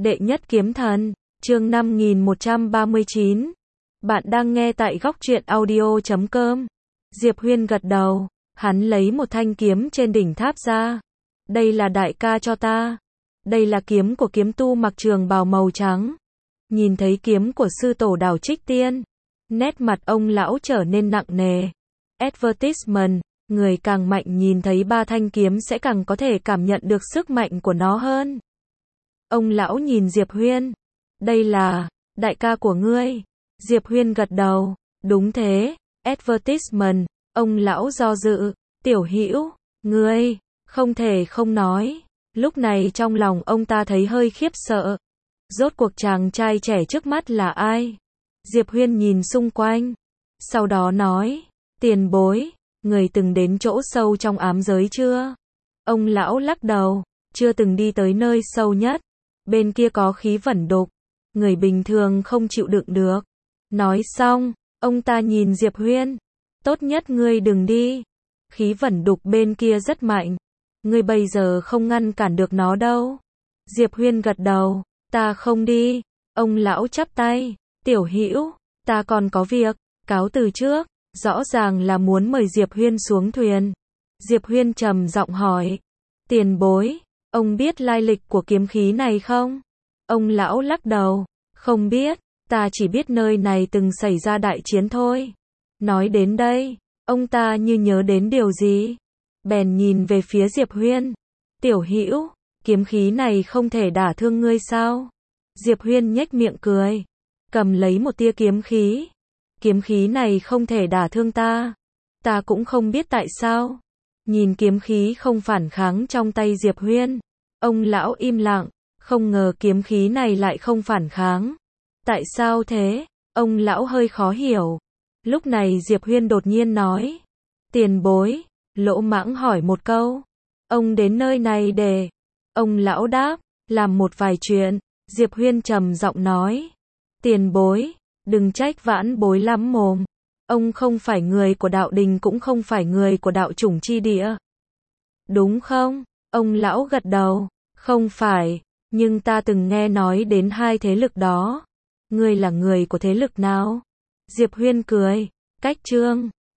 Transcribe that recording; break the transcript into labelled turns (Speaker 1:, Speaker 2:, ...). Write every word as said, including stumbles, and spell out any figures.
Speaker 1: Đệ nhất kiếm thần, chương năm nghìn một trăm ba mươi chín. Bạn đang nghe tại góc truyện audio chấm com. Diệp Huyên gật đầu, hắn lấy một thanh kiếm trên đỉnh tháp ra. Đây là đại ca cho ta. Đây là kiếm của kiếm tu mặc trường bào màu trắng. Nhìn thấy kiếm của sư tổ Đào Trích Tiên, nét mặt ông lão trở nên nặng nề. Advertisement, người càng mạnh nhìn thấy ba thanh kiếm sẽ càng có thể cảm nhận được sức mạnh của nó hơn. Ông lão nhìn Diệp Huyên. Đây là, đại ca của ngươi. Diệp Huyên gật đầu, đúng thế, advertisement. Ông lão do dự, tiểu hữu, ngươi, không thể không nói. Lúc này trong lòng ông ta thấy hơi khiếp sợ. Rốt cuộc chàng trai trẻ trước mắt là ai? Diệp Huyên nhìn xung quanh. Sau đó nói, tiền bối, người từng đến chỗ sâu trong ám giới chưa? Ông lão lắc đầu, chưa từng đi tới nơi sâu nhất. Bên kia có khí vẩn đục, người bình thường không chịu đựng được. Nói xong, ông ta nhìn Diệp Huyên. Tốt nhất ngươi đừng đi. Khí vẩn đục bên kia rất mạnh. Ngươi bây giờ không ngăn cản được nó đâu. Diệp Huyên gật đầu, ta không đi. Ông lão chắp tay, tiểu hữu, ta còn có việc, cáo từ trước. Rõ ràng là muốn mời Diệp Huyên xuống thuyền. Diệp Huyên trầm giọng hỏi, tiền bối, ông biết lai lịch của kiếm khí này không? Ông lão lắc đầu, không biết, ta chỉ biết nơi này từng xảy ra đại chiến thôi. Nói đến đây, ông ta như nhớ đến điều gì, bèn nhìn về phía Diệp Huyên. Tiểu hữu, kiếm khí này không thể đả thương ngươi sao? Diệp Huyên nhếch miệng cười, cầm lấy một tia kiếm khí. Kiếm khí này không thể đả thương ta. Ta cũng không biết tại sao. Nhìn kiếm khí không phản kháng trong tay Diệp Huyên, ông lão im lặng, không ngờ kiếm khí này lại không phản kháng. Tại sao thế? Ông lão hơi khó hiểu. Lúc này Diệp Huyên đột nhiên nói, tiền bối, lỗ mãng hỏi một câu. Ông đến nơi này để... Ông lão đáp, làm một vài chuyện. Diệp Huyên trầm giọng nói, tiền bối, đừng trách vãn bối lắm mồm. Ông không phải người của đạo đình cũng không phải người của đạo chủng chi địa. Đúng không? Ông lão gật đầu, không phải, nhưng ta từng nghe nói đến hai thế lực đó. Ngươi là người của thế lực nào? Diệp Huyên cười, cách trương.